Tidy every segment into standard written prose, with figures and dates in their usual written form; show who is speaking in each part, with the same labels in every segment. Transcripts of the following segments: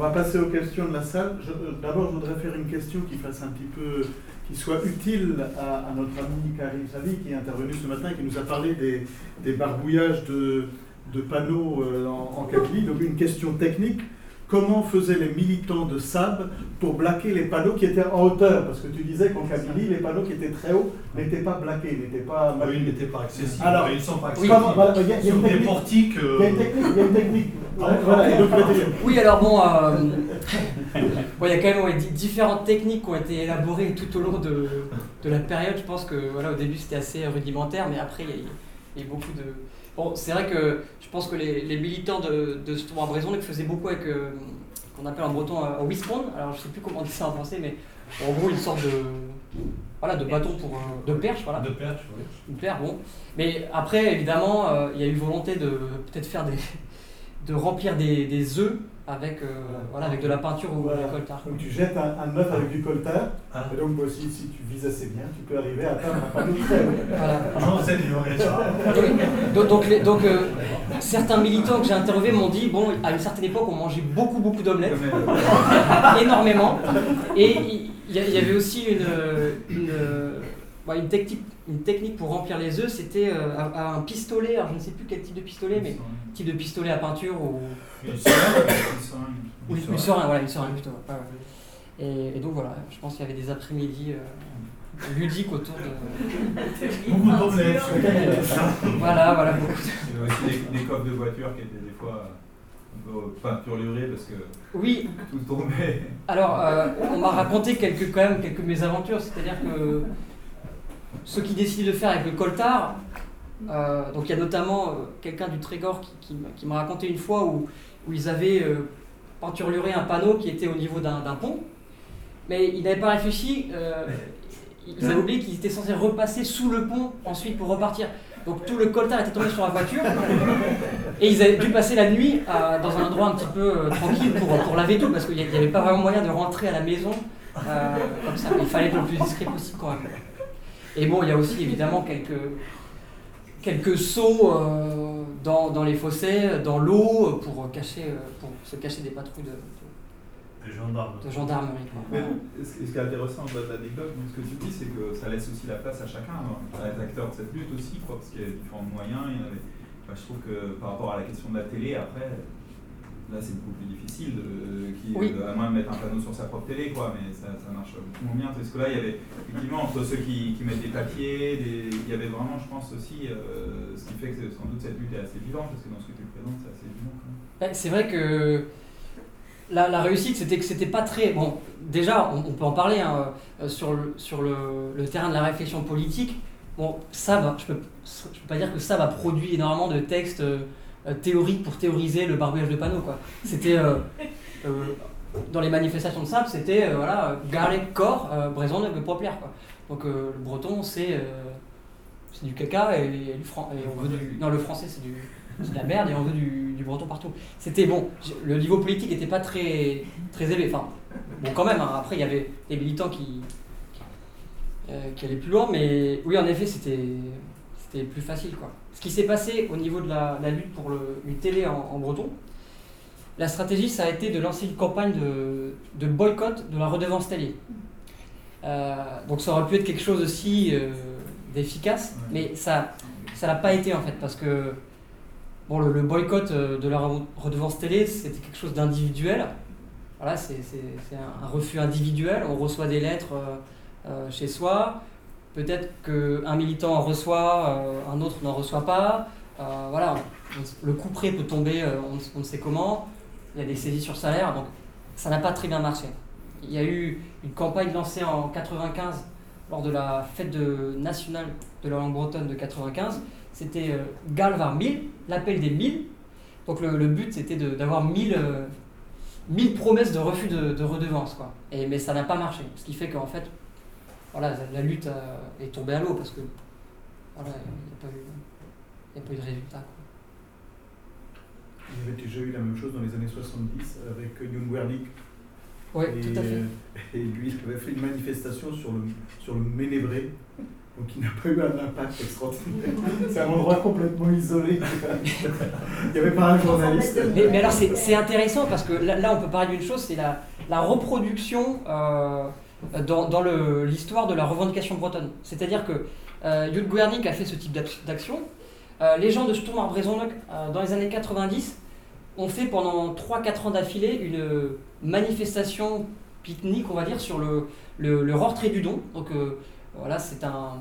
Speaker 1: va passer aux questions de la salle. D'abord, je voudrais faire une question qui soit utile à notre ami Karim Savi, qui est intervenu ce matin et qui nous a parlé des barbouillages de panneaux en Kabylie. Donc une question technique. Comment faisaient les militants de SAB pour blaquer les panneaux qui étaient en hauteur? Parce que tu disais qu'en Kabylie, les panneaux qui étaient très hauts n'étaient pas blaqués, n'étaient pas...
Speaker 2: Oui, ils n'étaient pas accessibles.
Speaker 1: Alors,
Speaker 2: ils ne sont pas accessibles.
Speaker 1: Il y a une technique.
Speaker 2: Portiques,
Speaker 1: Il y a une technique.
Speaker 3: Oui, alors bon, il y a quand même différentes techniques qui ont été élaborées tout au long de la période. Je pense que voilà, au début c'était assez rudimentaire, mais après il y a beaucoup de... Bon, c'est vrai que je pense que les militants de ce tournoi à Bréson faisaient beaucoup avec qu'on appelle en breton un whispon. Alors je sais plus comment on dit ça en français, mais en gros une sorte de bâton de perche, voilà.
Speaker 2: De perche, oui.
Speaker 3: Une perche, bon. Mais après, évidemment, il y a eu volonté de peut-être faire de remplir des œufs avec de la peinture ou du coltard.
Speaker 1: Donc tu jettes un œuf avec du coltard, et donc si tu vises assez bien, tu peux arriver à atteindre un panneau très haut.
Speaker 3: Voilà. Donc certains militants que j'ai interviewés m'ont dit, bon, à une certaine époque, on mangeait beaucoup d'omelettes, énormément, et il y avait aussi une technique pour remplir les œufs, c'était un pistolet, alors je ne sais plus quel type de pistolet, mais type de pistolet à peinture ou...
Speaker 2: Une
Speaker 3: seringue plutôt. Et donc voilà, je pense qu'il y avait des après-midi ludiques autour de...
Speaker 2: Beaucoup d'omelettes.
Speaker 3: Voilà, beaucoup.
Speaker 4: Il y avait aussi des coffres de voitures qui étaient des fois un peu peinturlurés parce que
Speaker 3: oui.
Speaker 4: Tout tombait.
Speaker 3: Alors, on m'a raconté quelques mésaventures, c'est-à-dire que ceux qui décident de faire avec le coltard, donc il y a notamment quelqu'un du Trégor qui m'a raconté une fois où ils avaient peinturluré un panneau qui était au niveau d'un pont, mais ils n'avaient pas réfléchi, ils avaient oublié qu'ils étaient censés repasser sous le pont ensuite pour repartir. Donc tout le coltard était tombé sur la voiture et ils avaient dû passer la nuit dans un endroit un petit peu tranquille pour laver tout, parce qu'il n'y avait pas vraiment moyen de rentrer à la maison comme ça. Il fallait être le plus discret possible quand même. Et bon, il y a aussi évidemment quelques sauts dans les fossés, dans l'eau, pour se cacher des patrouilles de gendarmerie.
Speaker 4: Ce qui est intéressant dans l'anecdote, ce que tu dis, c'est que ça laisse aussi la place à chacun, à les acteurs de cette lutte aussi, parce qu'il y a différents moyens. Je trouve que par rapport à la question de la télé, après, là c'est beaucoup plus difficile, à moins de mettre un panneau sur sa propre télé, mais ça marche beaucoup moins bien. Parce que là, il y avait effectivement entre ceux qui mettent des papiers, il y avait vraiment, je pense aussi, ce qui fait que sans doute cette lutte est assez vivante, parce que dans ce que tu présentes, c'est assez vivant quand même.
Speaker 3: C'est vrai que la réussite, c'était que c'était pas très... Bon, déjà, on peut en parler sur le terrain de la réflexion politique. Bon, je peux pas dire que ça a produit énormément de textes théoriques pour théoriser le barbouillage de panneaux, quoi. C'était... dans les manifestations de SAB, c'était, Garlek, Corps, Bréson, le Populaire, quoi. Donc le breton, c'est du caca et on veut du... Non, le français, c'est de la merde et on veut du breton partout. C'était bon, le niveau politique n'était pas très élevé. Enfin, bon, quand même, après, il y avait des militants qui allaient plus loin, mais oui, en effet, c'était plus facile, quoi. Ce qui s'est passé au niveau de la lutte pour une télé en breton, la stratégie, ça a été de lancer une campagne de boycott de la redevance télé. Donc ça aurait pu être quelque chose aussi d'efficace, mais ça l'a pas été en fait, parce que bon, le boycott de la redevance télé, c'était quelque chose d'individuel. Voilà, c'est un refus individuel, on reçoit des lettres chez soi, peut-être qu'un militant en reçoit, un autre n'en reçoit pas, voilà, le coup près peut tomber, on ne sait comment, il y a des saisies sur salaire, donc ça n'a pas très bien marché. Il y a eu une campagne lancée en 95 lors de la fête nationale de la langue bretonne de 95, c'était Galvar 1000, l'appel des 1000, donc le but c'était d'avoir 1000 promesses de refus de redevance, quoi. Mais ça n'a pas marché, ce qui fait qu'en fait, voilà, la lutte est tombée à l'eau parce que voilà, il n'y a pas eu de résultat, quoi.
Speaker 1: Il y avait déjà eu la même chose dans les années 70 avec Youn Wernick.
Speaker 3: Oui, tout à fait.
Speaker 1: Et lui, il avait fait une manifestation sur le Ménébré. donc il n'a pas eu un impact extraordinaire. C'est un endroit complètement isolé. Il n'y avait pas un journaliste.
Speaker 3: Mais alors c'est intéressant parce que là on peut parler d'une chose, c'est la reproduction dans l'histoire de la revendication bretonne. C'est-à-dire que Jud Guernic a fait ce type d'action. Les gens de Sturm Arbreizonok, dans les années 90, ont fait pendant 3-4 ans d'affilée une manifestation pique-nique, on va dire, sur le Rortré du Don. Donc voilà, c'est un...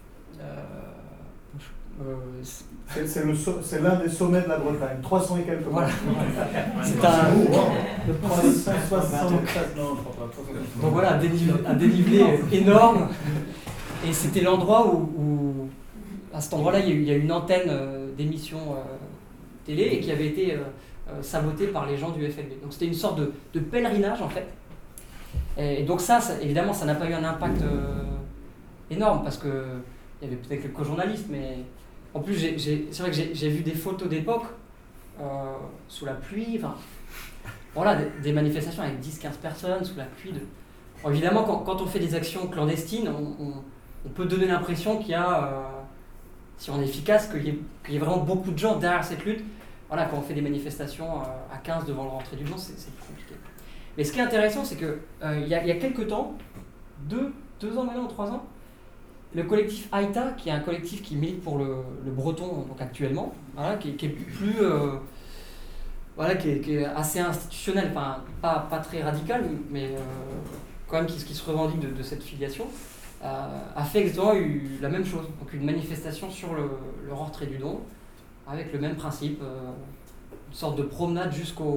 Speaker 1: c'est l'un des sommets de la Bretagne, 300 et quelques mètres.
Speaker 3: Voilà. C'est un...
Speaker 1: Le 373, non,
Speaker 3: donc voilà, un dénivelé énorme. Et c'était l'endroit où à cet endroit-là, il y a eu une antenne d'émission télé et qui avait été sabotée par les gens du FLB. Donc c'était une sorte de pèlerinage en fait. Et donc ça, évidemment, ça n'a pas eu un impact énorme parce qu'il y avait peut-être quelques journalistes, mais en plus, c'est vrai que j'ai vu des photos d'époque sous la pluie, enfin, voilà, des manifestations avec 10-15 personnes sous la pluie. Bon, évidemment, quand on fait des actions clandestines, on peut donner l'impression qu'il y a, si on est efficace, qu'il y ait vraiment beaucoup de gens derrière cette lutte. Voilà, quand on fait des manifestations à 15 devant le rentrée du Mans, c'est plus compliqué. Mais ce qui est intéressant, c'est que il y a quelques temps, 2 ans maintenant, 3 ans, le collectif Aïta, qui est un collectif qui milite pour le breton donc actuellement, voilà, qui est plus, voilà, qui est assez institutionnel, enfin pas très radical, mais quand même qui se revendique de cette filiation, a fait exactement la même chose, donc une manifestation sur le Rortré du Don, avec le même principe, une sorte de promenade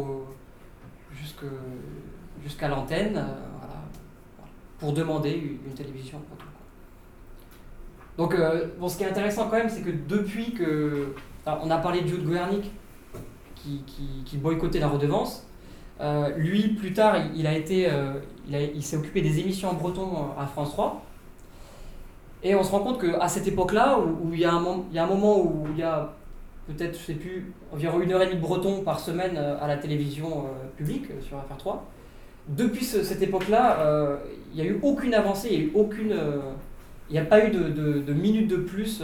Speaker 3: jusqu'à l'antenne, voilà, pour demander une télévision. Donc, bon, ce qui est intéressant quand même, c'est que depuis que... Alors, on a parlé de Jud Guernic qui boycottait la redevance. Lui, plus tard, il s'est occupé des émissions en breton à France 3. Et on se rend compte qu'à cette époque-là, où il y a un moment où il y a peut-être, je sais plus, environ 1h30 de breton par semaine à la télévision publique sur FR3, depuis cette époque-là, il n'y a eu aucune avancée, il n'y a pas eu de minutes de plus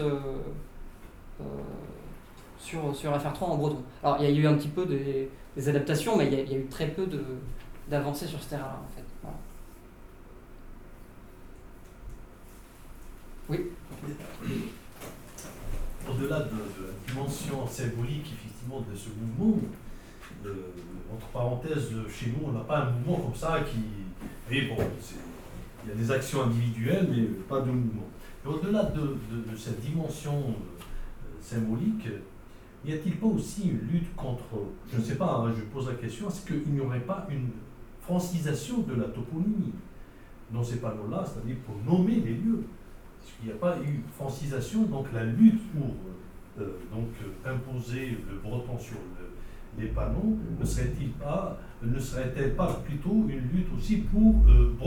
Speaker 3: sur FR3 en breton. Alors il y a eu un petit peu des adaptations, mais il y a eu très peu d'avancées sur ce terrain-là en fait. Voilà. Oui.
Speaker 2: Au-delà de la dimension symbolique effectivement de ce mouvement, entre parenthèses, chez nous on n'a pas un mouvement comme ça qui... Mais bon, il y a des actions individuelles, mais pas de mouvement. Et au-delà de cette dimension symbolique, n'y a-t-il pas aussi une lutte contre, je ne sais pas, hein, je pose la question, est-ce qu'il n'y aurait pas une francisation de la toponymie dans ces panneaux-là, c'est-à-dire pour nommer les lieux? Est-ce qu'il n'y a pas eu francisation, donc la lutte pour imposer le breton sur les panneaux, ne serait-elle pas plutôt une lutte aussi pour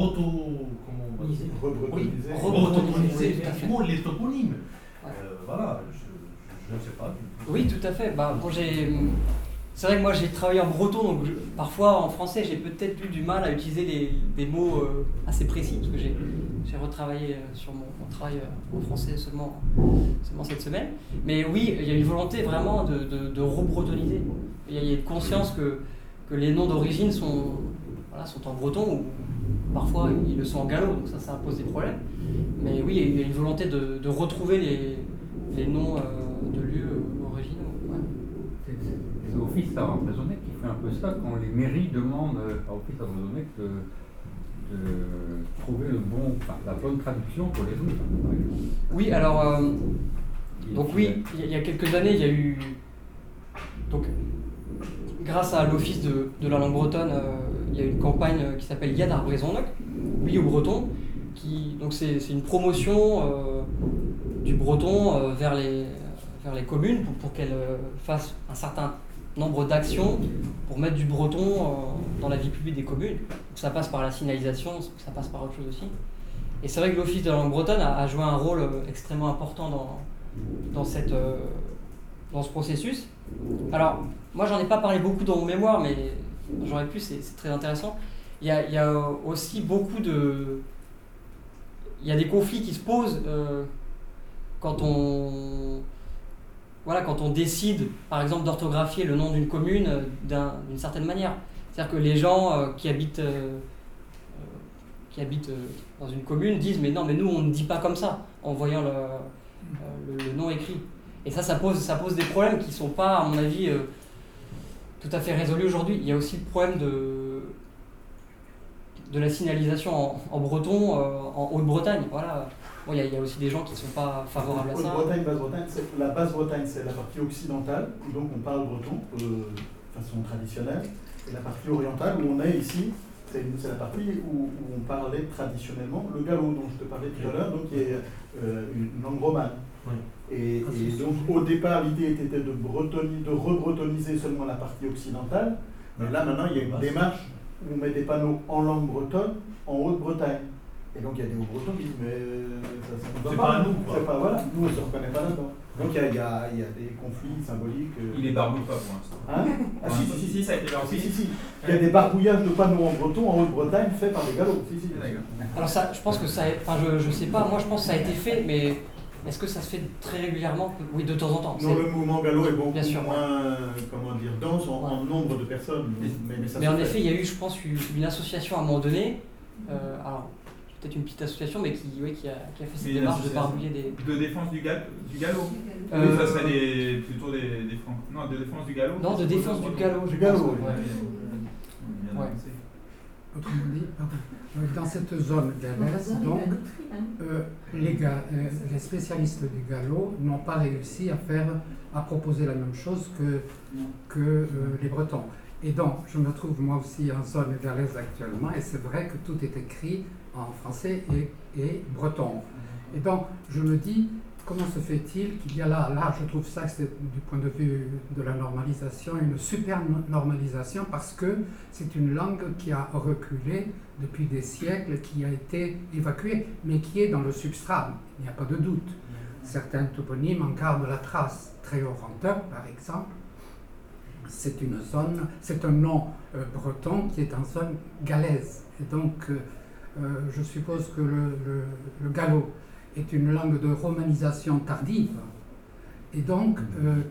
Speaker 2: rebretoniser effectivement les toponymes? Voilà, je ne sais pas.
Speaker 3: Oui, tout à fait. Bah, c'est vrai que moi j'ai travaillé en breton, donc parfois en français j'ai peut-être eu du mal à utiliser des mots assez précis, parce que j'ai retravaillé sur mon travail en français seulement cette semaine. Mais oui, il y a une volonté vraiment de rebretoniser. Il y a une conscience que les noms d'origine sont en breton, ou parfois ils le sont en gallo, donc ça pose des problèmes. Mais oui, il y a une volonté de retrouver les noms de lieux originaux. Ouais.
Speaker 5: C'est l'office à Arbreizonec qui fait un peu ça quand les mairies demandent à l'office à Arbreizonec de trouver la bonne traduction pour les rues.
Speaker 3: Oui, alors, donc oui, il y a quelques années, il y a eu, donc, grâce à l'office de la langue bretonne, il y a eu une campagne qui s'appelle Yad Arbreizonec, oui au breton, donc c'est une promotion du breton vers les communes pour qu'elles fassent un certain nombre d'actions pour mettre du breton dans la vie publique des communes. Donc ça passe par la signalisation, ça passe par autre chose aussi. Et c'est vrai que l'Office de la langue bretonne a joué un rôle extrêmement important dans ce processus. Alors, moi j'en ai pas parlé beaucoup dans mon mémoire, mais j'aurais pu, c'est très intéressant. Il y a aussi beaucoup il y a des conflits qui se posent quand on décide, par exemple, d'orthographier le nom d'une commune d'une certaine manière. C'est-à-dire que les gens qui habitent dans une commune disent mais non, mais nous on ne dit pas comme ça en voyant le nom écrit. Et ça pose des problèmes qui ne sont pas, à mon avis, tout à fait résolus aujourd'hui. Il y a aussi le problème de la signalisation en breton, en Haute-Bretagne. Voilà. Bon, il y a aussi des gens qui ne sont pas favorables à ça.
Speaker 1: Haute-Bretagne, Basse-Bretagne, la Basse-Bretagne, c'est la partie occidentale, où donc on parle breton de façon traditionnelle, et la partie orientale, où on est ici, c'est la partie où on parlait traditionnellement le gallo dont je te parlais tout à l'heure, donc qui est une langue romane.
Speaker 2: Oui.
Speaker 1: Et donc au départ, l'idée était de rebretoniser seulement la partie occidentale, mais là maintenant il y a une démarche où on met des panneaux en langue bretonne en Haute-Bretagne. Et donc il y a des Hauts-Bretons qui disent mais ça ne va
Speaker 2: C'est
Speaker 1: pas,
Speaker 2: pas à nous, quoi.
Speaker 1: c'est pas, voilà, nous on ne se reconnaît pas là-dedans. Donc il y a des conflits symboliques.
Speaker 4: Il est barbouille pas pour l'instant.
Speaker 1: Hein ah,
Speaker 4: si, ça a été barbouillé.
Speaker 1: Si. Il y a des barbouillages de panneaux en breton en Haute-Bretagne faits par des gallos. Si.
Speaker 4: D'accord.
Speaker 3: Alors ça, je pense que ça, enfin je sais pas, moi je pense que ça a été fait, mais est-ce que ça se fait très régulièrement? Oui, de temps en temps.
Speaker 1: Non, le mouvement gallo est beaucoup
Speaker 3: Bien sûr,
Speaker 1: moins, comment dire, dense en nombre de personnes.
Speaker 3: Mais en effet, il y a eu, je pense, une association à un moment donné, alors peut-être une petite association, mais qui a fait cette démarche de barbouiller des...
Speaker 4: De défense du gallo. Oui, ça serait plutôt des francs. Non, de défense du gallo.
Speaker 3: Non, de défense du gallo.
Speaker 1: Du gallo, oui.
Speaker 3: Ouais.
Speaker 6: Autrement dit, dans cette zone galaise, donc, les spécialistes du gallo n'ont pas réussi à proposer la même chose que les Bretons. Et donc, je me trouve moi aussi en zone galaise actuellement, et c'est vrai que tout est écrit en français et breton. Et donc, je me dis, comment se fait-il qu'il y a là, je trouve ça, c'est du point de vue de la normalisation, une super normalisation, parce que c'est une langue qui a reculé depuis des siècles, qui a été évacuée, mais qui est dans le substrat, il n'y a pas de doute. Certains toponymes en gardent la trace. Tréorenteur, par exemple, c'est un nom breton qui est en zone galaise. Et donc, je suppose que le gallo est une langue de romanisation tardive. Et donc,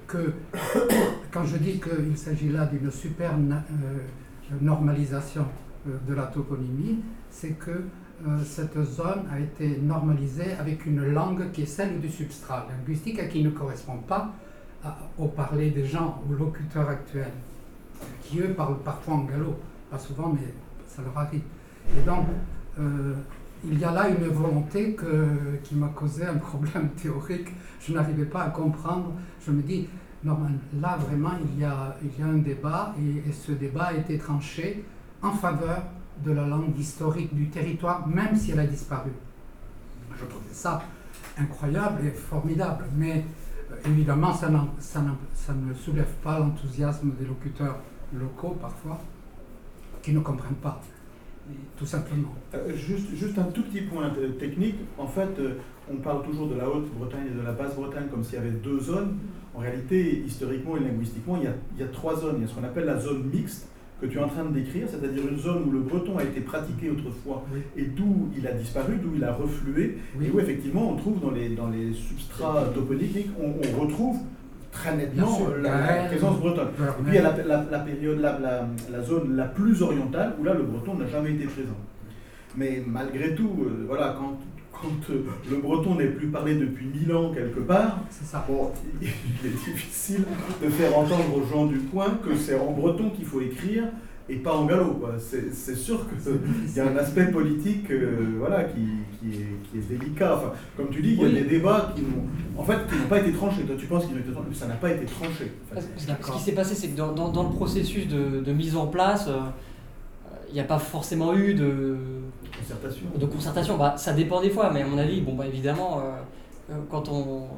Speaker 6: quand je dis qu'il s'agit là d'une super normalisation de la toponymie, c'est que cette zone a été normalisée avec une langue qui est celle du substrat linguistique et qui ne correspond pas au parler des gens, aux locuteurs actuels, qui eux parlent parfois en gallo, pas souvent, mais ça leur arrive. Et donc, il y a là une volonté qui m'a causé un problème théorique. Je n'arrivais pas à comprendre. Je me dis, normalement, là vraiment, il y a un débat, et ce débat a été tranché en faveur de la langue historique du territoire, même si elle a disparu. Je trouvais ça incroyable et formidable, mais évidemment, ça ne soulève pas l'enthousiasme des locuteurs locaux, parfois, qui ne comprennent pas, tout simplement.
Speaker 1: Juste un tout petit point technique. En fait, on parle toujours de la Haute-Bretagne et de la Basse-Bretagne comme s'il y avait deux zones. En réalité, historiquement et linguistiquement, il y a trois zones. Il y a ce qu'on appelle la zone mixte, que tu es en train de décrire, c'est-à-dire une zone où le breton a été pratiqué autrefois, oui, et d'où il a disparu, d'où il a reflué, oui, et où effectivement on trouve dans les substrats toponymiques, on retrouve très nettement la présence bretonne. Et puis il y a la période, la zone la plus orientale, où là le breton n'a jamais été présent. Mais malgré tout, voilà, quand le breton n'est plus parlé depuis 1000 ans quelque part, bon, il est difficile de faire entendre aux gens du coin que c'est en breton qu'il faut écrire et pas en gallo. C'est sûr qu'il y a un aspect politique voilà, qui est délicat. Enfin, comme tu dis, il y a des débats qui n'ont pas été tranchés. Toi, tu penses qu'ils ont été tranchés, mais ça n'a pas été tranché. En fait.
Speaker 3: Ce qui s'est passé, c'est que dans le processus de mise en place, il n'y a pas forcément eu de concertation. Bah, ça dépend des fois, mais à mon avis, évidemment, quand on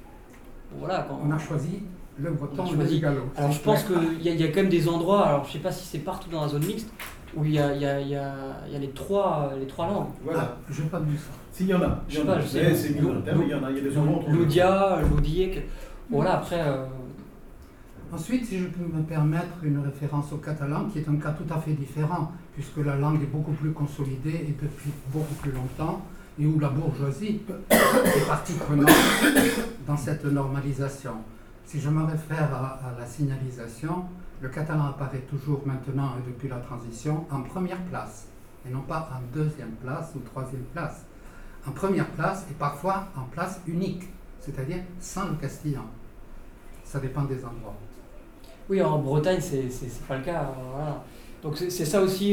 Speaker 6: a choisi le breton et le gallo.
Speaker 3: Alors je pense qu'il y a quand même des endroits, alors je ne sais pas si c'est partout dans la zone mixte, où il y a les trois langues.
Speaker 1: Voilà.
Speaker 6: Je n'ai pas vu ça.
Speaker 1: S'il y en a, il y en a. C'est minoritaire, mais il y en a des endroits.
Speaker 3: L'Oudia, l'Oudié, voilà, après...
Speaker 6: Ensuite, si je peux me permettre une référence au catalan, qui est un cas tout à fait différent, puisque la langue est beaucoup plus consolidée et depuis beaucoup plus longtemps. et où la bourgeoisie est partie prenante dans cette normalisation. Si je me réfère à la signalisation, le catalan apparaît toujours maintenant et depuis la transition en première place, et non pas en deuxième place ou troisième place. En première place et parfois en place unique, c'est-à-dire sans le castillan. Ça dépend des endroits.
Speaker 3: Oui, en Bretagne, c'est pas le cas. Voilà. Donc c'est ça aussi.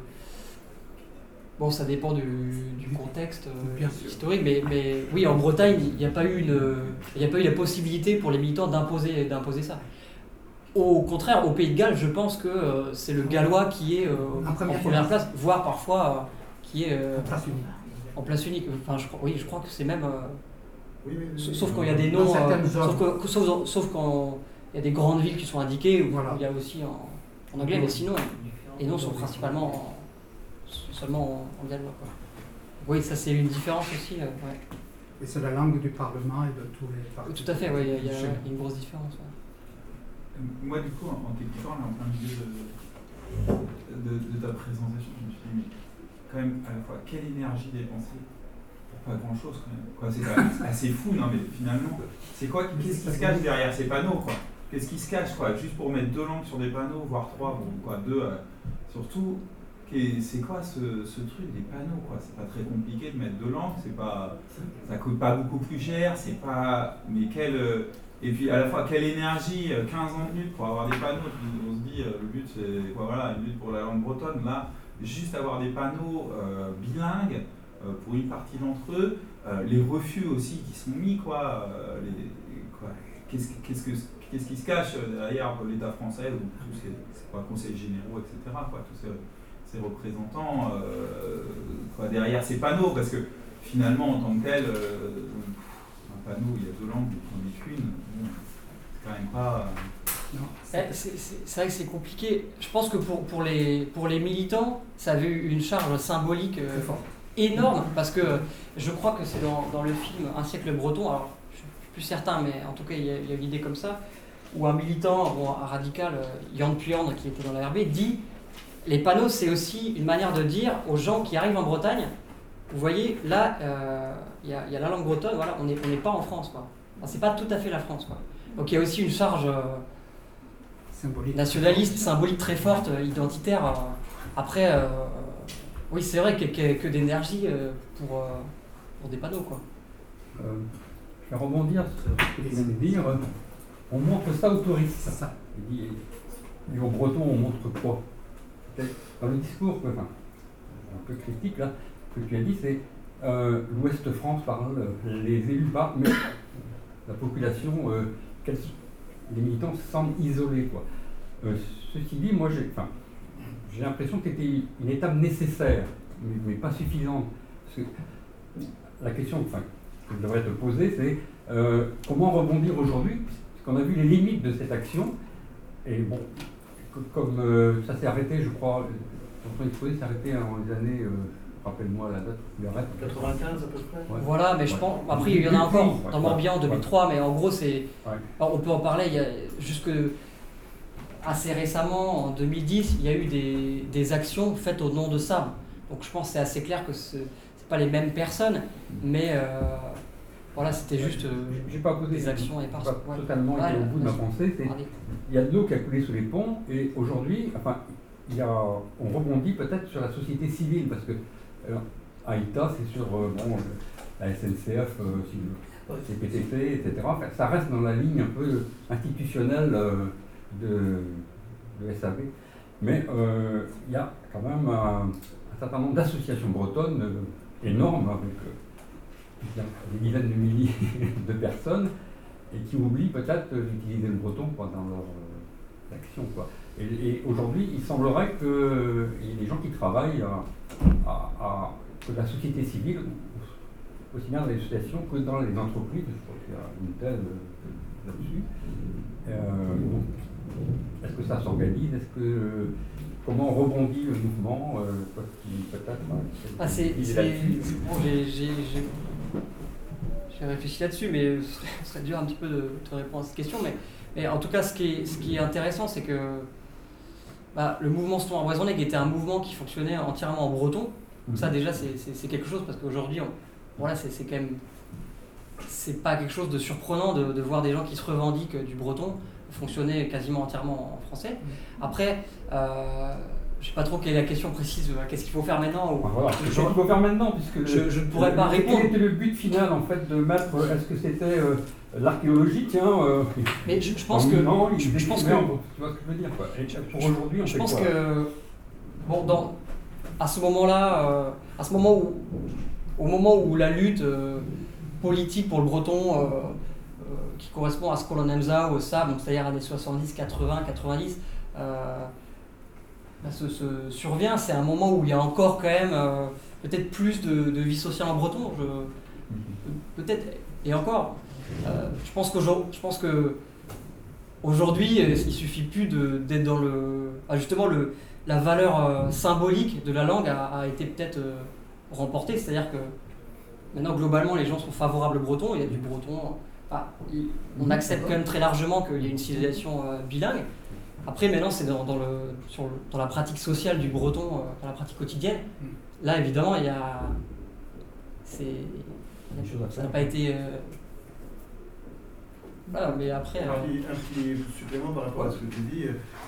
Speaker 3: Bon, ça dépend du contexte historique, mais oui, en Bretagne, il n'y a pas eu la possibilité pour les militants d'imposer ça. Au contraire, au Pays de Galles, je pense que c'est le Gallois qui est en première place, voire parfois qui est en place unique. Enfin, je crois que c'est même. Sauf quand il y a des noms. Sauf quand il y a des grandes villes qui sont indiquées, où il y a aussi en anglais, mais sinon, les noms sont principalement seulement en gallois. Quoi. Oui, ça c'est une différence aussi. Ouais.
Speaker 6: Et c'est la langue du Parlement et de tous les partis.
Speaker 3: Tout à fait, ouais, il y a une grosse différence. Ouais.
Speaker 4: Moi, du coup, en t'écoutant, en plein milieu de ta présentation, je me suis dit, mais quand même, à la fois, quelle énergie dépenser pour pas grand-chose, quand même. Quoi, c'est quand même assez fou, non, mais finalement, c'est quoi, qu'est-ce qui se cache derrière ces panneaux, quoi? Qu'est-ce qui se cache, quoi? Juste pour mettre 2 langues sur des panneaux, voire 3, bon, quoi, 2, surtout, c'est quoi ce truc des panneaux, quoi? C'est pas très compliqué de mettre 2 langues, ça coûte pas beaucoup plus cher, c'est pas, mais et puis à la fois, quelle énergie, 15 ans de lutte pour avoir des panneaux, puis on se dit, le but c'est quoi, voilà, une lutte pour la langue bretonne, là, juste avoir des panneaux bilingues pour une partie d'entre eux, les refus aussi qui sont mis, quoi, qu'est-ce qui se cache derrière l'État français, ou tous ces conseils généraux, etc., quoi, tous ces représentants, quoi, derrière ces panneaux, parce que finalement, en tant que tel, un panneau, il y a 2 langues, il n'y en a qu'une. C'est quand même pas.
Speaker 3: C'est vrai que c'est compliqué. Je pense que pour les militants, ça avait eu une charge symbolique énorme, parce que je crois que c'est dans le film Un siècle breton, alors je suis plus certain, mais en tout cas il y a une idée comme ça, où un militant, un radical, Jan Puyand, qui était dans la RB, dit les panneaux, c'est aussi une manière de dire aux gens qui arrivent en Bretagne, vous voyez, là, il y a la langue bretonne, voilà, on n'est pas en France, quoi. Enfin, c'est pas tout à fait la France, quoi. Donc il y a aussi une charge nationaliste, symbolique très forte, identitaire. Après, oui, c'est vrai qu'il y a que d'énergie pour des panneaux, quoi.
Speaker 5: Je vais rebondir sur ce que tu viens de dire. On montre ça aux touristes.
Speaker 6: C'est ça.
Speaker 5: Et aux Bretons, on montre quoi? Dans le discours, un peu critique là, que tu as dit, c'est l'Ouest France parle, les élus parlent, mais la population, les militants se sentent isolés, quoi. Ceci dit, moi j'ai l'impression que c'était une étape nécessaire, mais pas suffisante. Parce que la question que je devrais te poser, c'est comment rebondir aujourd'hui, puisqu'on a vu les limites de cette action, et bon, comme ça s'est arrêté, je crois, ton exposé s'est arrêté dans les années, rappelle-moi la date,
Speaker 1: 95 à peu près.
Speaker 5: Ouais.
Speaker 3: Voilà, mais je pense, après il y en a encore dans Morbihan en 2003, mais en gros c'est, on peut en parler, il y a jusque assez récemment, en 2010, il y a eu des actions faites au nom de Sable. Donc je pense que c'est assez clair que c'est pas les mêmes personnes, mais voilà, c'était juste
Speaker 5: j'ai pas posé
Speaker 3: des actions éparses.
Speaker 5: Pas totalement été au bout de ma pensée. Il y a de l'eau qui a coulé sous les ponts, et aujourd'hui, on rebondit peut-être sur la société civile, parce que AITA, c'est sur la SNCF, CPTP, etc. Enfin, ça reste dans la ligne un peu institutionnelle de SAV. Mais il y a quand même un certain nombre d'associations bretonnes énormes, avec des dizaines de milliers de personnes, et qui oublient peut-être d'utiliser le breton dans leur action, quoi. Et aujourd'hui, il semblerait qu'il y ait des gens qui travaillent que la société civile, aussi bien dans les associations que dans les entreprises. Je crois qu'il y a une telle là-dessus. Est-ce que ça s'organise? Comment rebondit le mouvement?
Speaker 3: J'ai réfléchi là-dessus, mais ce serait dur un petit peu de te répondre à cette question. Mais en tout cas, ce qui est intéressant, c'est que le mouvement Citoyen Empoisonné, qui était un mouvement qui fonctionnait entièrement en breton, Donc ça déjà c'est quelque chose, parce qu'aujourd'hui, voilà, c'est quand même, c'est pas quelque chose de surprenant de voir des gens qui se revendiquent du breton fonctionner quasiment entièrement en français. Après, je sais pas trop quelle est la question précise, qu'est-ce qu'il faut faire maintenant
Speaker 5: Voilà, qu'est-ce qu'il faut faire maintenant, puisque
Speaker 3: je ne pourrais pas répondre.
Speaker 5: Quel était le but final en fait de mettre, est-ce que c'était l'archéologie,
Speaker 3: mais je pense que
Speaker 5: non,
Speaker 3: je pense que
Speaker 5: tu vois ce que je veux dire quoi. Et pour aujourd'hui, on
Speaker 3: je
Speaker 5: fait
Speaker 3: pense
Speaker 5: quoi
Speaker 3: que bon, à ce moment-là, au moment où la lutte politique pour le breton qui correspond à ce qu'on aime ça, au SAB, donc c'est-à-dire années 70, 80, 90, survient, c'est un moment où il y a encore quand même peut-être plus de vie sociale en breton, peut-être, et encore, je pense que aujourd'hui, il suffit plus d'être dans justement la valeur symbolique de la langue a été peut-être remportée, c'est-à-dire que maintenant globalement les gens sont favorables au breton, il y a du breton, on accepte quand même très largement qu'il y ait une civilisation bilingue. Après maintenant c'est dans la pratique sociale du breton, dans la pratique quotidienne, là évidemment ça n'a pas été... Voilà, mais après...
Speaker 1: Un petit supplément par rapport à ce que tu dis.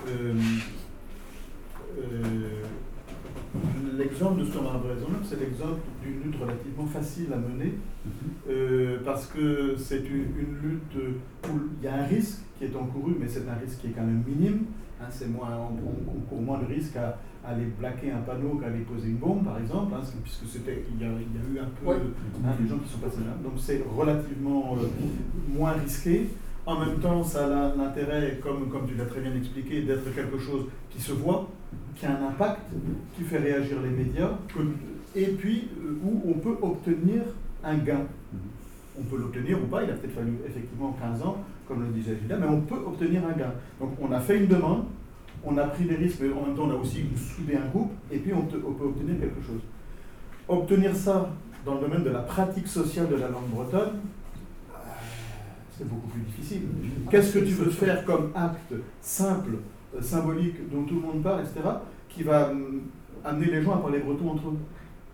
Speaker 1: L'exemple de ce qu'on a raison, c'est l'exemple d'une lutte relativement facile à mener, parce que c'est une lutte où il y a un risque qui est encouru, mais c'est un risque qui est quand même minime. C'est on court moins de risque à aller plaquer un panneau qu'à aller poser une bombe, par exemple, puisque il y a eu un peu des gens qui sont passés là. Donc c'est relativement moins risqué. En même temps, ça a l'intérêt, comme tu l'as très bien expliqué, d'être quelque chose qui se voit, qui a un impact, qui fait réagir les médias, et puis où on peut obtenir un gain. On peut l'obtenir ou pas, il a peut-être fallu effectivement 15 ans, comme le disait Julia, mais on peut obtenir un gain. Donc on a fait une demande, on a pris des risques, mais en même temps on a aussi soudé un groupe, et puis on peut obtenir quelque chose. Obtenir ça dans le domaine de la pratique sociale de la langue bretonne, c'est beaucoup plus difficile. Qu'est-ce que tu veux faire comme acte simple, symbolique, dont tout le monde parle, etc., qui va amener les gens à parler breton entre eux?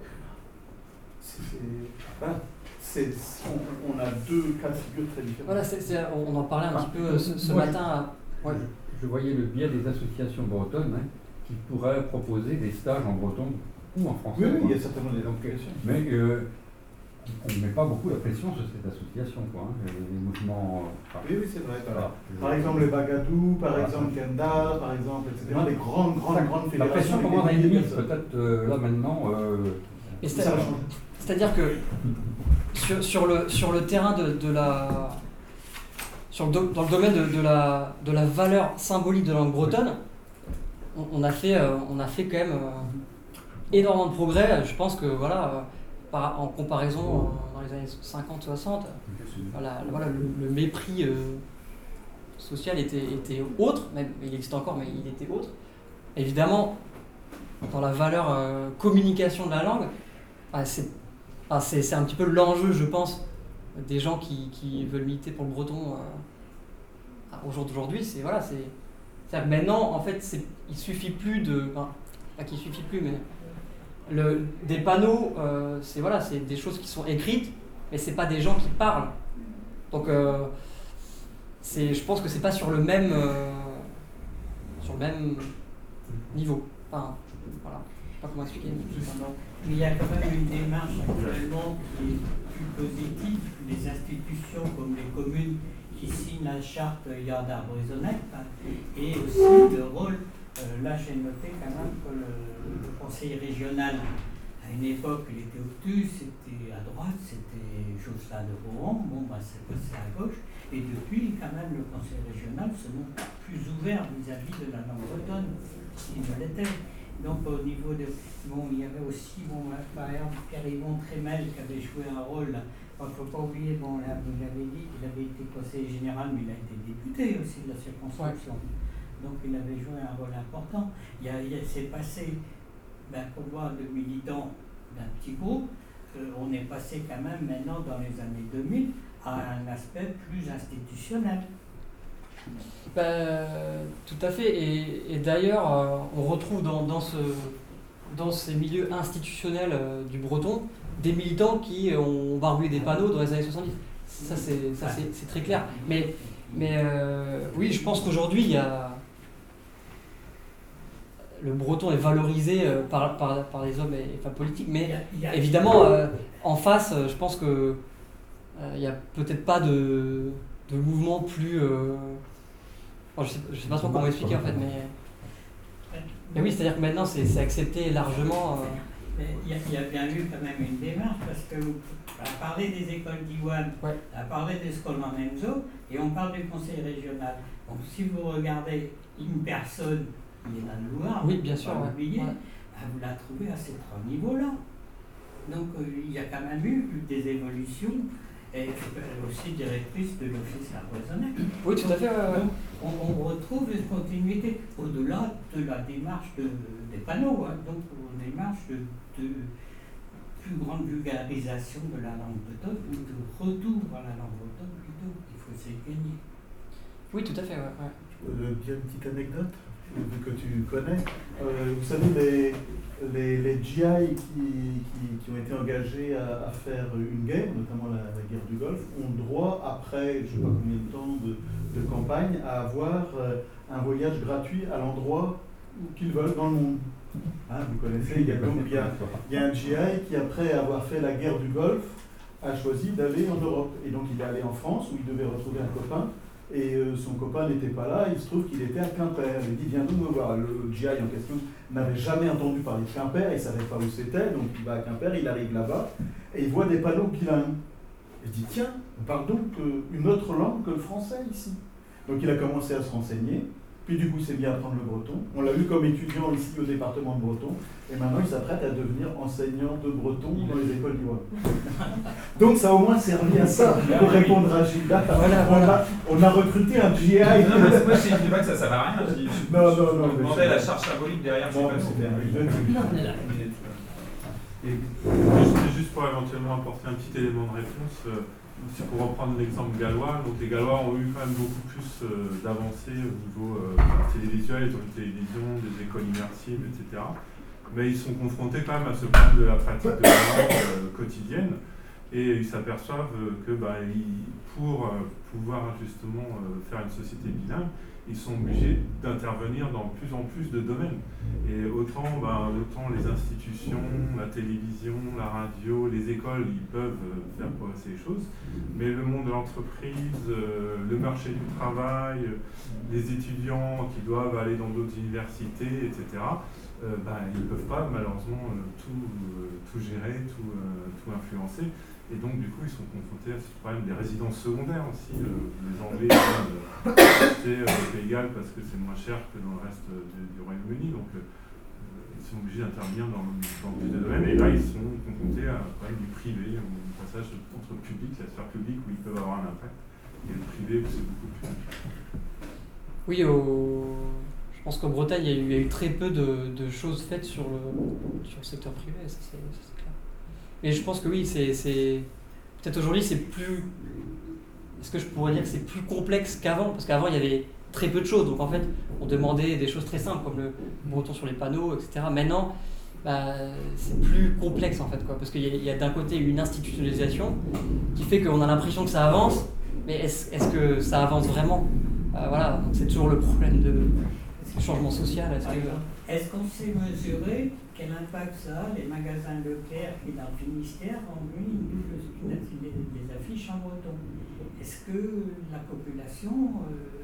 Speaker 1: Voilà. On a deux cas de figure très différents.
Speaker 3: Voilà, on en parlait un petit peu ce matin.
Speaker 5: Je voyais le biais des associations bretonnes qui pourraient proposer des stages en breton ou en français.
Speaker 1: Oui, il y a certainement des applications.
Speaker 5: Mais on ne met pas beaucoup la pression sur cette association, les mouvements...
Speaker 1: oui, c'est vrai. Par exemple, les Bagadou, par exemple, Kendall, par exemple, etc. Les grandes fédérations.
Speaker 5: La pression commence à être limite, peut-être là maintenant...
Speaker 3: C'est-à-dire que sur le terrain dans le domaine de la valeur symbolique de la langue bretonne, on a fait quand même énormément de progrès. Je pense que voilà, en comparaison dans les années 50-60, le mépris social était autre, même il existe encore, mais il était autre. Évidemment, dans la valeur communication de la langue, c'est un petit peu l'enjeu, je pense, des gens qui veulent militer pour le breton au jour d'aujourd'hui. C'est-à-dire que maintenant, en fait, il suffit plus pas qu'il suffit plus, mais des panneaux, c'est des choses qui sont écrites, mais c'est pas des gens qui parlent. Donc, je pense que c'est pas sur le même niveau. Enfin, voilà. Je sais pas comment expliquer.
Speaker 7: Mais il y a quand même une démarche actuellement qui est plus positive. Les institutions comme les communes qui signent la charte Yard Arbrisonnette, et aussi le rôle, là j'ai noté quand même que le conseil régional, à une époque il était obtus, c'était à droite, c'était Jocelyn de Rohan, c'est passé à gauche, et depuis quand même le conseil régional se montre plus ouvert vis-à-vis de la langue bretonne, s'il ne l'était. Donc au niveau de... il y avait aussi, par exemple, Pierre-Yvon Trémel qui avait joué un rôle. Il ne faut pas oublier, là, vous l'avez dit, qu'il avait été conseiller général, mais il a été député aussi de la circonscription. Donc il avait joué un rôle important. C'est passé d'un pouvoir de militants d'un petit groupe, on est passé quand même maintenant dans les années 2000 à un aspect plus institutionnel.
Speaker 3: Tout à fait, et d'ailleurs on retrouve dans dans ces milieux institutionnels du breton, des militants qui ont barbouillé des panneaux dans les années 70. Ça, c'est très clair. Mais oui, je pense qu'aujourd'hui, il y a... le breton est valorisé par les hommes et femmes politiques, mais évidemment, en face, je pense que il n'y a peut-être pas de mouvement plus... Bon, je sais pas trop comment expliquer en fait, mais oui, c'est-à-dire que maintenant c'est accepté largement.
Speaker 7: Mais il y a bien eu quand même une démarche, parce qu'on a parlé des écoles d'Iwan,
Speaker 3: Ouais.
Speaker 7: on a parlé des Scolman Enzo, et on parle du conseil régional. Donc si vous regardez une personne qui est dans le Loir,
Speaker 3: Oui, bien sûr,
Speaker 7: pas
Speaker 3: ouais.
Speaker 7: l'oublier,
Speaker 3: Ouais.
Speaker 7: vous la trouvez à ces trois niveaux-là. Donc il y a quand même eu des évolutions, et elle aussi directrice de l'Office Arboisonnec.
Speaker 3: Oui, tout à fait.
Speaker 7: Donc, on retrouve une continuité au-delà de la démarche des panneaux, hein, donc une démarche de plus grande vulgarisation de la langue bretonne, ou de retour à la langue bretonne plutôt, qu'il faut essayer de gagner.
Speaker 3: Oui, tout à fait. Ouais.
Speaker 1: Je peux dire une petite anecdote, vu que tu connais. Vous savez, les GI qui ont été engagés à faire une guerre, notamment la guerre du Golfe, ont droit, après je ne sais pas combien de temps de campagne, à avoir un voyage gratuit à l'endroit qu'ils veulent dans le monde. Hein, vous connaissez, il y a un GI qui, après avoir fait la guerre du Golfe, a choisi d'aller en Europe. Et donc il est allé en France, où il devait retrouver un copain. Et son copain n'était pas là, il se trouve qu'il était à Quimper. Il dit, viens donc me voir. Le GI en question n'avait jamais entendu parler de Quimper, il ne savait pas où c'était, donc il va à Quimper, il arrive là-bas, et il voit des panneaux bilingues. Il dit, tiens, on parle donc une autre langue que le français ici. Donc il a commencé à se renseigner, puis du coup il s'est mis à apprendre le breton. On l'a eu comme étudiant ici au département de breton, et maintenant il s'apprête à devenir enseignant de breton dans les écoles d'Iwan. Donc ça a au moins servi à ça, pour répondre à Gilda. On a recruté un GI.
Speaker 4: Non, mais moi je dis pas que ça sert à rien. Je dis,
Speaker 1: Non.
Speaker 4: on demandait la charge symbolique derrière ces
Speaker 1: Non,
Speaker 4: panneaux.
Speaker 1: c'est bien.
Speaker 8: Et juste pour éventuellement apporter un petit élément de réponse, c'est pour reprendre l'exemple gallois. Donc les Gallois ont eu quand même beaucoup plus d'avancées au niveau télévisuel, ils ont une télévision, des écoles immersives, etc. Mais ils sont confrontés quand même à ce problème de la pratique de la langue quotidienne. Et ils s'aperçoivent que pour pouvoir justement faire une société bilingue, ils sont obligés d'intervenir dans plus en plus de domaines. Et autant les institutions, la télévision, la radio, les écoles, ils peuvent faire progresser les choses, mais le monde de l'entreprise, le marché du travail, les étudiants qui doivent aller dans d'autres universités, etc., ils ne peuvent pas malheureusement tout gérer, tout influencer. Et donc, du coup, ils sont confrontés à ce problème des résidences secondaires aussi. Les Anglais viennent acheter au Pays de Galles parce que c'est moins cher que dans le reste du Royaume-Uni. Donc, ils sont obligés d'intervenir dans plus de domaines. Et là, ils sont confrontés à un problème du privé, au passage entre le public, la sphère publique, où ils peuvent avoir un impact, et le privé, où c'est beaucoup plus.
Speaker 3: Oui, je pense qu'en Bretagne, il y a eu très peu de choses faites sur le secteur privé, ça c'est clair. Mais je pense que oui, peut-être aujourd'hui c'est plus... Est-ce que je pourrais dire que c'est plus complexe qu'avant? Parce qu'avant il y avait très peu de choses, donc en fait on demandait des choses très simples comme le breton sur les panneaux, etc. Maintenant, c'est plus complexe en fait, quoi, parce qu'il y a d'un côté une institutionnalisation qui fait qu'on a l'impression que ça avance, mais est-ce que ça avance vraiment? Voilà, donc c'est toujours le problème du changement social.
Speaker 7: Est-ce qu'on sait mesurer quel impact ça a, les magasins Leclerc qui dans le Finistère ont mis des affiches en breton? Est-ce que la population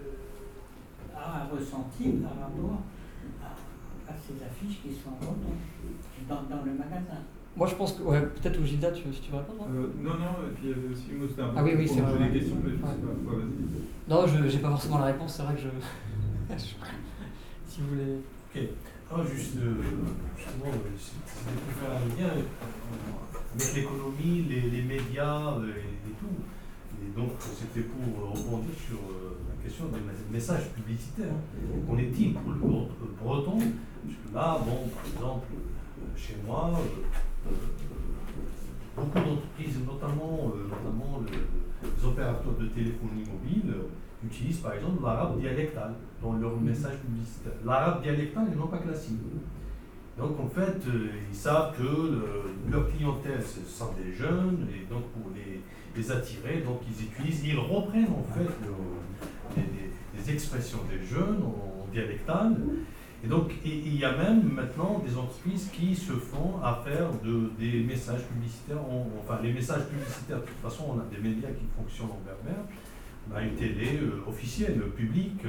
Speaker 7: a un ressenti par rapport à ces affiches qui sont en breton dans le magasin?
Speaker 3: Moi je pense que, peut-être Gilda, si tu veux répondre.
Speaker 4: Non, et puis aussi moi c'était un peu
Speaker 3: oui, c'est vrai.
Speaker 4: des questions, mais je sais pas, vas-y.
Speaker 3: Non, j'ai pas forcément la réponse, c'est vrai que si vous voulez...
Speaker 2: Ok. Alors justement, si vous pouvez faire un lien avec l'économie, les médias et tout. Et donc c'était pour rebondir sur la question des messages publicitaires. Qu'en est-il pour le breton? Parce que là, par exemple, chez moi, beaucoup d'entreprises, notamment les opérateurs de téléphonie mobile, utilisent par exemple l'arabe dialectal dans leur message publicitaire. L'arabe dialectal et non pas classique. Donc en fait, ils savent que leur clientèle, ce sont des jeunes, et donc pour les attirer, donc ils reprennent en fait les expressions des jeunes en dialectal. Et donc il y a même maintenant des entreprises qui se font à faire des messages publicitaires, enfin les messages publicitaires, de toute façon on a des médias qui fonctionnent en berbère, on a une télé officielle, publique,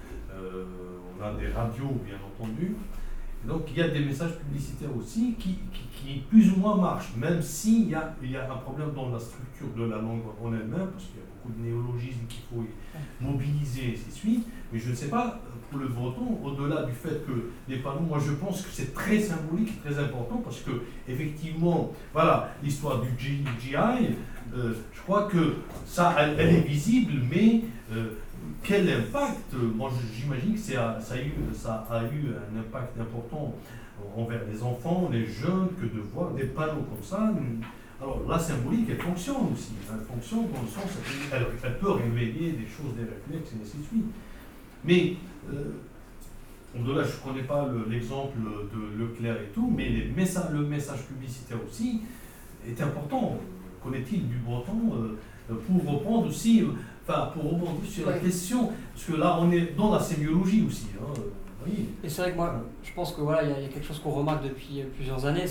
Speaker 2: on a des radios bien entendu. Et donc il y a des messages publicitaires aussi qui plus ou moins marchent, même s'il y a un problème dans la structure de la langue en elle-même, parce qu'il y a beaucoup de néologismes qu'il faut mobiliser et ainsi de suite. Mais je ne sais pas, pour le breton, au-delà du fait que les panneaux, moi je pense que c'est très symbolique et très important, parce que effectivement, voilà, l'histoire du GI, je crois que ça, elle est visible, mais quel impact? Moi j'imagine que ça a eu un impact important envers les enfants, les jeunes, que de voir des panneaux comme ça. Alors la symbolique, elle fonctionne aussi. Elle fonctionne dans le sens elle peut réveiller des choses, des réflexes, et ainsi de suite. Mais au-delà, je ne connais pas l'exemple de Leclerc et tout, mais le message publicitaire aussi est important. Connaît-il du breton pour reprendre aussi, pour rebondir sur la question, parce que là on est dans la sémiologie aussi. Oui.
Speaker 3: Et c'est vrai que moi, je pense que voilà, il y a quelque chose qu'on remarque depuis plusieurs années,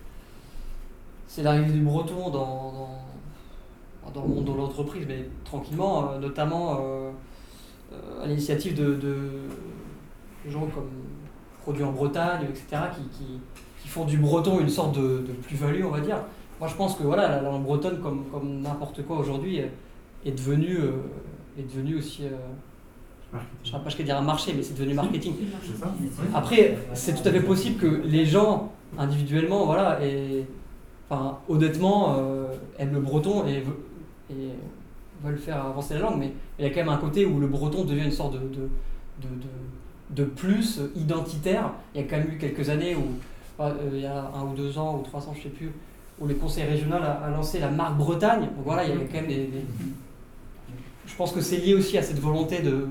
Speaker 3: c'est l'arrivée du breton dans le monde de l'entreprise, mais tranquillement, notamment à l'initiative de gens comme Produits en Bretagne, etc., qui font du breton une sorte de plus-value, on va dire. Moi, je pense que voilà, la langue bretonne, comme n'importe quoi aujourd'hui, est devenue aussi... je ne sais pas ce que dire un marché, mais c'est devenu marketing.
Speaker 1: C'est ça.
Speaker 3: Après, c'est tout à fait possible que les gens, individuellement, voilà, honnêtement, aiment le breton et veulent faire avancer la langue, mais il y a quand même un côté où le breton devient une sorte de plus identitaire. Il y a quand même eu quelques années où, il y a 1 ou 2 ans, ou 3 ans, je ne sais plus, où le conseil régional a lancé la marque Bretagne. Donc voilà, il y a quand même Je pense que c'est lié aussi à cette volonté de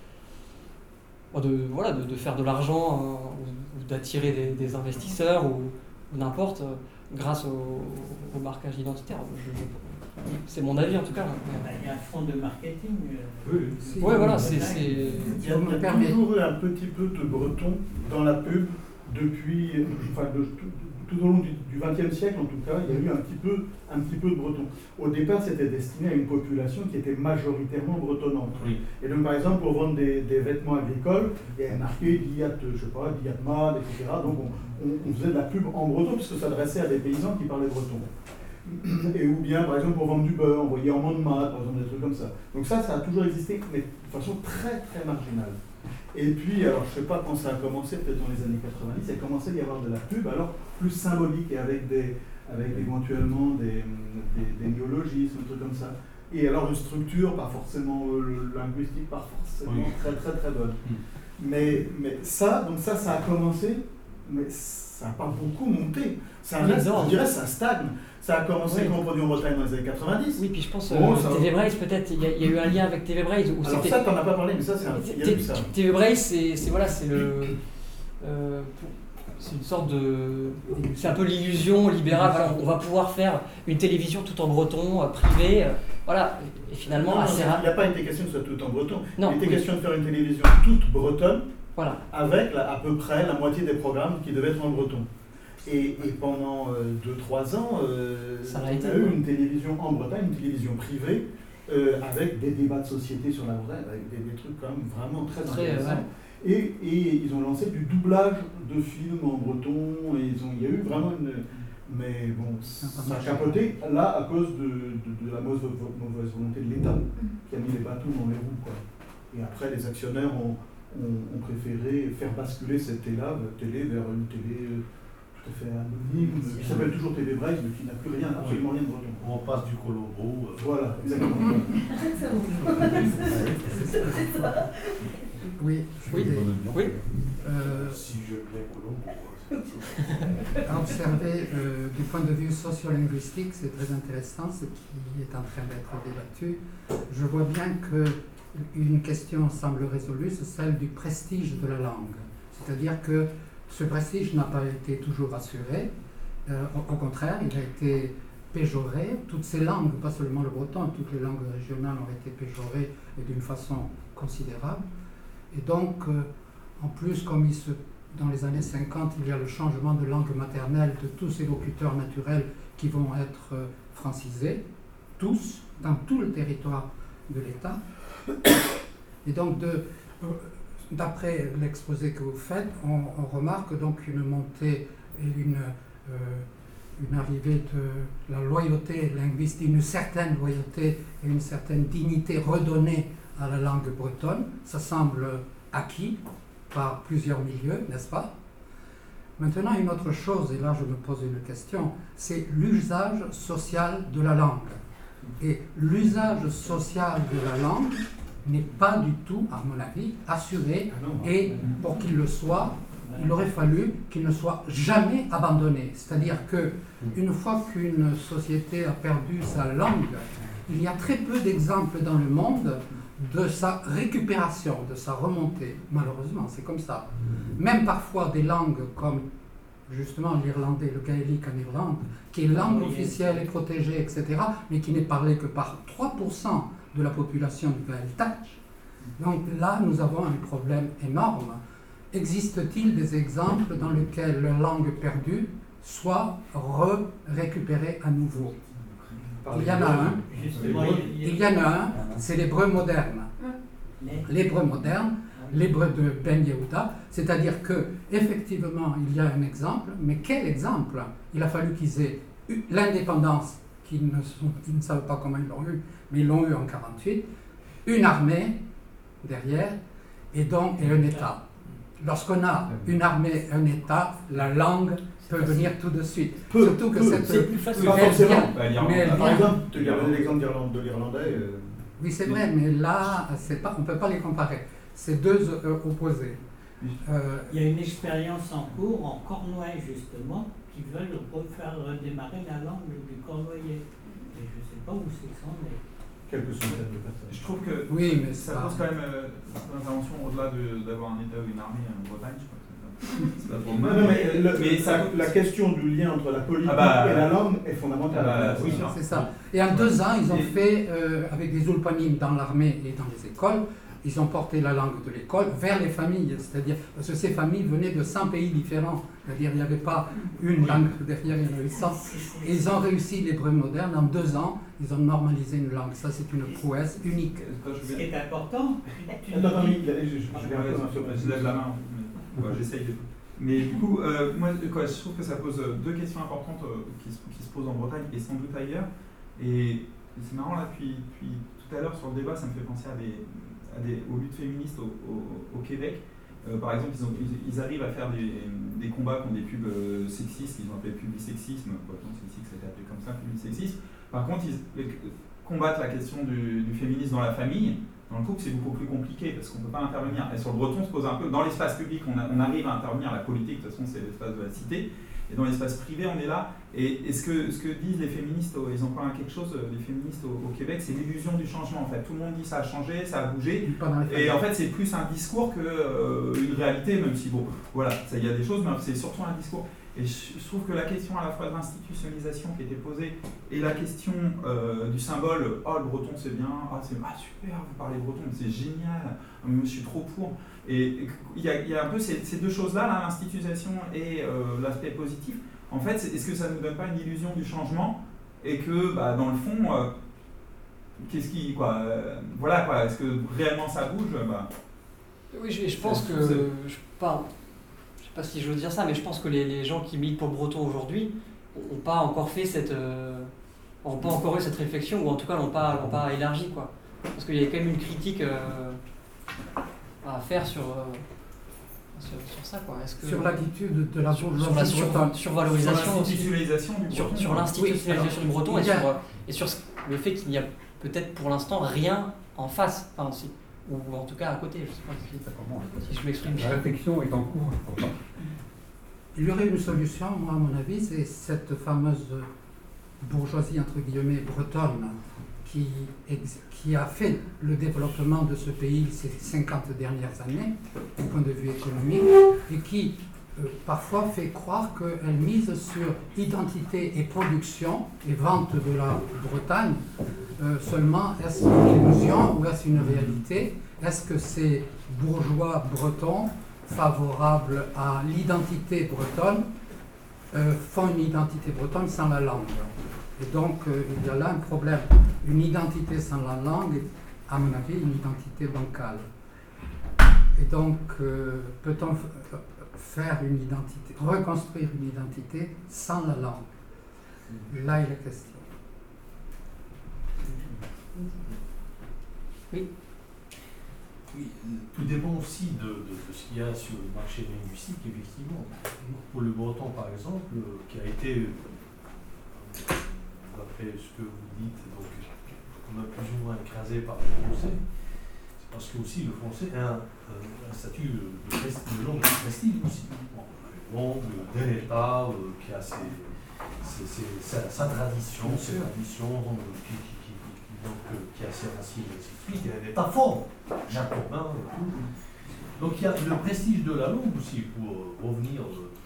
Speaker 3: faire de l'argent ou d'attirer des investisseurs ou n'importe grâce au marquage identitaire. C'est mon avis en tout cas.
Speaker 7: Il y a un fond de marketing.
Speaker 1: Oui,
Speaker 3: voilà,
Speaker 1: il y a toujours eu un petit peu de breton dans la pub depuis, tout au long du XXe siècle en tout cas, il y a eu un petit peu de breton. Au départ, c'était destiné à une population qui était majoritairement bretonnante. Oui. Et donc, par exemple, pour vendre des vêtements agricoles, il y avait marqué Diatman, etc. Donc, on faisait de la pub en breton parce que ça s'adressait à des paysans qui parlaient breton. Et ou bien, par exemple, pour vendre du beurre, on voyait en Montmartre, par exemple, des trucs comme ça. Donc ça a toujours existé, mais de façon très, très marginale. Et puis, alors je ne sais pas quand ça a commencé, peut-être dans les années 90, il a commencé à y avoir de la pub, alors plus symbolique et avec éventuellement des néologismes, des trucs comme ça. Et alors une structure, pas forcément linguistique, pas forcément très très très bonne. Mais ça a commencé, mais ça n'a pas beaucoup monté. Ça reste, je dirais, ça stagne. Ça a commencé quand on produit en Bretagne dans les années 90.
Speaker 3: Oui, puis je pense TV Braille, peut-être, il y a eu un lien avec TV Braille.
Speaker 1: Alors ça, t'en as pas parlé, mais ça, il y a eu ça.
Speaker 3: TV Braille, c'est une sorte de... C'est un peu l'illusion libérale. Voilà, on va pouvoir faire une télévision tout en breton, privée. Voilà, et finalement, assez rare.
Speaker 1: Il n'y a pas été question que ce soit tout en breton.
Speaker 3: Non,
Speaker 1: il était question de faire une télévision toute bretonne,
Speaker 3: voilà,
Speaker 1: avec à peu près la moitié des programmes qui devaient être en breton. Et pendant 2-3 ans, on a eu une télévision en Bretagne, une télévision privée, avec des débats de société sur la Bretagne, avec des trucs quand même vraiment très intéressants. Et ils ont lancé du doublage de films en breton, et il y a eu vraiment une... Mais bon, ça a capoté là à cause de la mauvaise volonté de l'État, qui a mis les bâtons dans les roues, quoi. Et après, les actionnaires ont préféré faire basculer cette télé vers une télé... tout à fait anonyme, qui s'appelle toujours TV Braille, mais qui n'a plus rien, absolument rien de breton.
Speaker 2: On passe du Colombo.
Speaker 1: Voilà, exactement.
Speaker 6: Oui.
Speaker 2: Si je plais Colombo.
Speaker 6: Observer du point de vue sociolinguistique, c'est très intéressant ce qui est en train d'être débattu. Je vois bien qu'une question semble résolue, c'est celle du prestige de la langue. C'est-à-dire que Ce prestige n'a pas été toujours assuré. Au contraire, il a été péjoré. Toutes ces langues, pas seulement le breton, toutes les langues régionales ont été péjorées et d'une façon considérable. Et donc, en plus, comme dans les années 50, il y a le changement de langue maternelle de tous ces locuteurs naturels qui vont être francisés, tous, dans tout le territoire de l'État. Et donc, d'après l'exposé que vous faites, on remarque donc une montée et une arrivée de la loyauté linguistique, une certaine loyauté et une certaine dignité redonnée à la langue bretonne. Ça semble acquis par plusieurs milieux, n'est-ce pas? Maintenant, une autre chose, et là je me pose une question, c'est l'usage social de la langue. Et l'usage social de la langue n'est pas du tout, à mon avis, assuré, et pour qu'il le soit, il aurait fallu qu'il ne soit jamais abandonné. C'est-à-dire qu'une fois qu'une société a perdu sa langue, il y a très peu d'exemples dans le monde de sa récupération, de sa remontée. Malheureusement, c'est comme ça. Même parfois des langues comme justement l'irlandais, le gaélique en Irlande, qui est langue officielle et protégée, etc., mais qui n'est parlée que par 3% de la population du Gaeltacht. Donc là, nous avons un problème énorme. Existe-t-il des exemples dans lesquels la langue perdue soit récupérée à nouveau? Il y en a un. Il y en a un, c'est l'hébreu moderne. L'hébreu moderne, l'hébreu de Ben Yehuda, c'est-à-dire que effectivement il y a un exemple, mais quel exemple? Il a fallu qu'ils aient eu l'indépendance, qu'ils ne savent pas comment ils l'ont eu, mais ils l'ont eu en 1948, une armée derrière et un État. Lorsqu'on a une armée, un État, la langue peut venir tout de suite. Surtout que
Speaker 3: c'est plus facile.
Speaker 1: Pas forcément.
Speaker 6: Par
Speaker 1: exemple, tu as donné l'exemple de l'irlandais.
Speaker 6: Oui, c'est vrai, mais là, on ne peut pas les comparer. C'est deux opposés.
Speaker 7: Il y a une expérience en cours en Cornouailles, justement, qui veulent refaire redémarrer la langue du cornouaillais. Et je ne sais pas où c'est que ça en est.
Speaker 1: Quelques centaines de personnes.
Speaker 4: Je trouve que
Speaker 6: oui, mais
Speaker 4: ça pose quand même une intervention au-delà d'avoir un État ou une armée en Bretagne, je crois que c'est pas trop mal. Mais
Speaker 1: la question du lien entre la politique et la langue est fondamentale.
Speaker 4: Oui,
Speaker 6: c'est ça. Et en 2 ans, ils ont fait, avec des ulpanim dans l'armée et dans les écoles, ils ont porté la langue de l'école vers les familles, c'est-à-dire, parce que ces familles venaient de 100 pays différents, c'est-à-dire il n'y avait pas une langue derrière, il y en avait 100. Et ils ont réussi l'hébreu moderne, en 2 ans, ils ont normalisé une langue. Ça, c'est une prouesse unique.
Speaker 7: Ce qui est important.
Speaker 1: Je lève la main,
Speaker 4: j'essaye. Mais du coup, moi, je trouve que ça pose 2 questions importantes qui se posent en Bretagne et sans doute ailleurs. Et c'est marrant, là, depuis tout à l'heure, sur le débat, ça me fait penser aux luttes féministes au Québec. Par exemple, ils arrivent à faire des combats contre des pubs sexistes, ils ont appelé publisexisme, c'est ici que c'était appelé comme ça, publisexisme. Par contre, ils combattent la question du féminisme dans la famille. Dans le couple, c'est beaucoup plus compliqué parce qu'on ne peut pas intervenir. Et sur le breton, on se pose un peu. Dans l'espace public, on arrive à intervenir. La politique, de toute façon, c'est l'espace de la cité. Et dans l'espace privé, on est là. Et ce que disent les féministes, ils ont quand même quelque chose, les féministes au Québec, c'est l'illusion du changement. En fait, tout le monde dit ça a changé, ça a bougé. Et en fait, c'est plus un discours qu'une réalité, même si, bon, voilà, il y a des choses, mais c'est surtout un discours. Et je trouve que la question à la fois de l'institutionnalisation qui était posée et la question du symbole, oh le breton c'est bien, super, vous parlez breton, c'est génial, moi je suis trop pour. Et il y a un peu ces 2 choses-là, l'institutionnalisation et l'aspect positif. En fait, est-ce que ça ne nous donne pas une illusion du changement et que dans le fond, qu'est-ce qui, voilà quoi, est-ce que réellement ça bouge
Speaker 3: Oui, je pense que, je sais pas si je veux dire ça, mais je pense que les gens qui militent pour le breton aujourd'hui n'ont pas encore fait n'ont pas encore eu cette réflexion, ou en tout cas l'ont pas élargi, quoi. Parce qu'il y a quand même une critique à faire sur ça, quoi.
Speaker 6: Sur l'attitude de la
Speaker 3: survalorisation, sur l'institutionnalisation du breton et sur le fait qu'il n'y a peut-être pour l'instant rien en face, aussi. Ou en tout cas à côté, je ne sais pas si je m'exprime bien.
Speaker 5: La réflexion est en cours.
Speaker 6: Il y aurait une solution, moi à mon avis, c'est cette fameuse bourgeoisie entre guillemets bretonne qui a fait le développement de ce pays ces 50 dernières années, du point de vue économique, et qui parfois fait croire qu'elle mise sur identité et production et vente de la Bretagne. Seulement, est-ce une illusion ou est-ce une réalité? Est-ce que ces bourgeois bretons favorables à l'identité bretonne font une identité bretonne sans la langue? Et donc, il y a là un problème. Une identité sans la langue, à mon avis, une identité bancale. Et donc, peut-on faire une identité, reconstruire une identité sans la langue? Là est la question.
Speaker 3: Oui.
Speaker 2: Oui, tout dépend aussi de ce qu'il y a sur le marché linguistique, effectivement. Pour le breton, par exemple, qui a été, d'après ce que vous dites, donc, on a plus ou moins écrasé par le français, c'est parce que aussi le français a un statut de langue de prestige aussi. Une langue d'un État qui a sa tradition, ses traditions, qui a ses racines, et ainsi de suite. Il y a un État fort, japonais, tout. Donc il y a le prestige de la langue aussi, pour revenir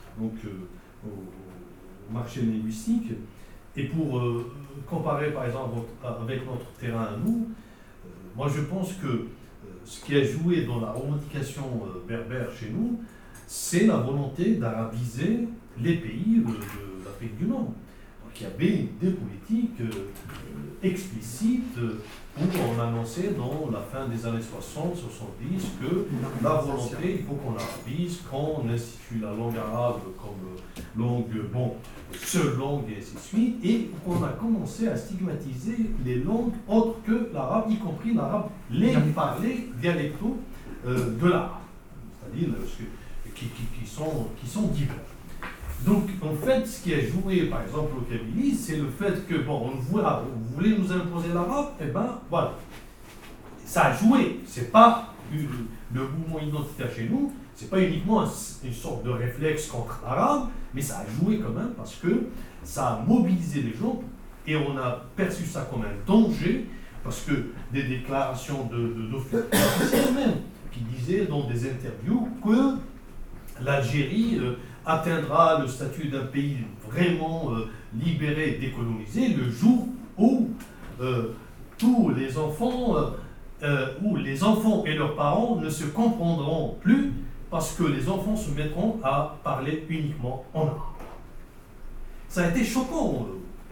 Speaker 2: au marché linguistique. Et pour comparer par exemple avec notre terrain à nous, moi je pense que ce qui a joué dans la revendication berbère chez nous, c'est la volonté d'arabiser les pays de l'Afrique du Nord. Donc il y avait des politiques explicites où on annonçait dans la fin des années 60-70 que la volonté, il faut qu'on arabise, qu'on institue la langue arabe comme langue, seule langue et ainsi de suite, et qu'on a commencé à stigmatiser les langues autres que l'arabe, y compris l'arabe, les parlers dialectaux de l'arabe, c'est-à-dire qui sont divers. Donc, en fait, ce qui a joué, par exemple, au Kabylie, c'est le fait que, on voulait nous imposer l'arabe, et voilà. Ça a joué. C'est pas le mouvement identitaire chez nous, c'est pas uniquement une sorte de réflexe contre l'arabe, mais ça a joué quand même parce que ça a mobilisé les gens et on a perçu ça comme un danger parce que des déclarations d'officiels même qui disaient dans des interviews que l'Algérie atteindra le statut d'un pays vraiment libéré, décolonisé, le jour où tous les enfants, où les enfants et leurs parents ne se comprendront plus parce que les enfants se mettront à parler uniquement en arabe. Ça a été choquant.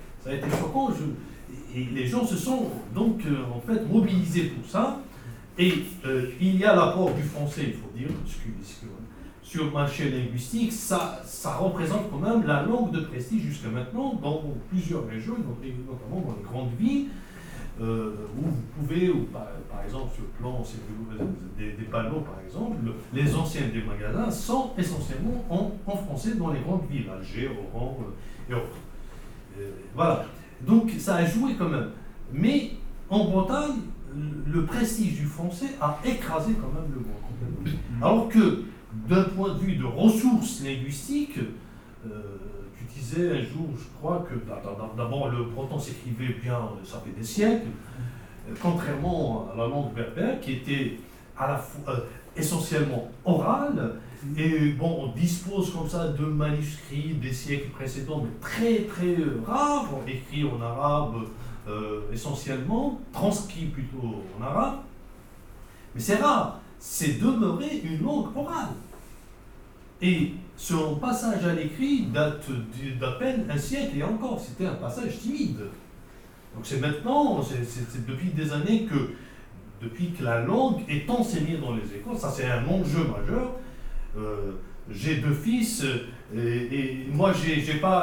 Speaker 2: Et les gens se sont donc en fait mobilisés pour ça. Et il y a l'apport du français, il faut dire, sur le marché linguistique, ça représente quand même la langue de prestige jusqu'à maintenant dans plusieurs régions, notamment dans les grandes villes, où vous pouvez, par exemple sur le plan des panneaux par exemple, les anciens des magasins sont essentiellement en français dans les grandes villes, Alger, Oran et autres. Voilà, donc ça a joué quand même. Mais en Bretagne, le prestige du français a écrasé quand même le mot complètement. Alors que d'un point de vue de ressources linguistiques, tu disais un jour, je crois que d'abord le breton s'écrivait bien, ça fait des siècles, contrairement à la langue berbère qui était à la fois essentiellement orale, et on dispose comme ça de manuscrits des siècles précédents, mais très très rares, écrits en arabe essentiellement, transcrits plutôt en arabe, mais c'est rare. C'est demeuré une langue orale. Et son passage à l'écrit date d'à peine un siècle et encore, c'était un passage timide. Donc c'est maintenant, c'est depuis des années depuis que la langue est enseignée dans les écoles, ça c'est un enjeu majeur. J'ai 2 fils et moi j'ai pas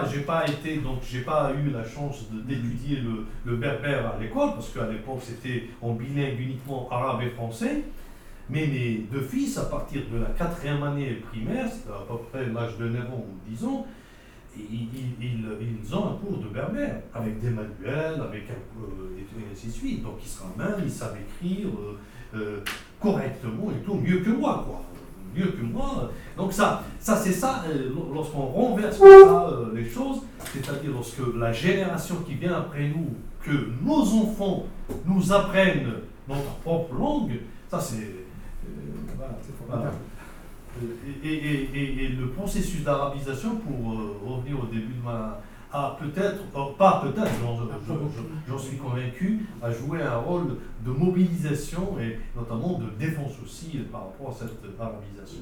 Speaker 2: eu la chance d'étudier le berbère à l'école parce qu'à l'époque c'était en bilingue uniquement arabe et français. Mais mes 2 fils, à partir de la 4e année primaire, c'est à peu près l'âge de 9 ans ou 10 ans, ils ont un cours de berbère, avec des manuels, et ainsi de suite. Donc ils se ramènent, ils savent écrire correctement et tout, mieux que moi, quoi. Mieux que moi. Donc ça c'est ça, lorsqu'on renverse comme ça les choses, c'est-à-dire lorsque la génération qui vient après nous, que nos enfants nous apprennent notre propre langue, ça c'est...
Speaker 6: C'est formidable.
Speaker 2: Et le processus d'arabisation, pour revenir au début de ma... a peut-être, pas peut-être, j'en suis convaincu, a joué un rôle de mobilisation et notamment de défense aussi par rapport à cette arabisation.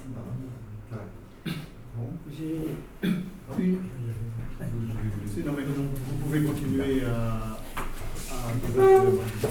Speaker 1: Bon. J'ai une... Non, mais vous pouvez continuer à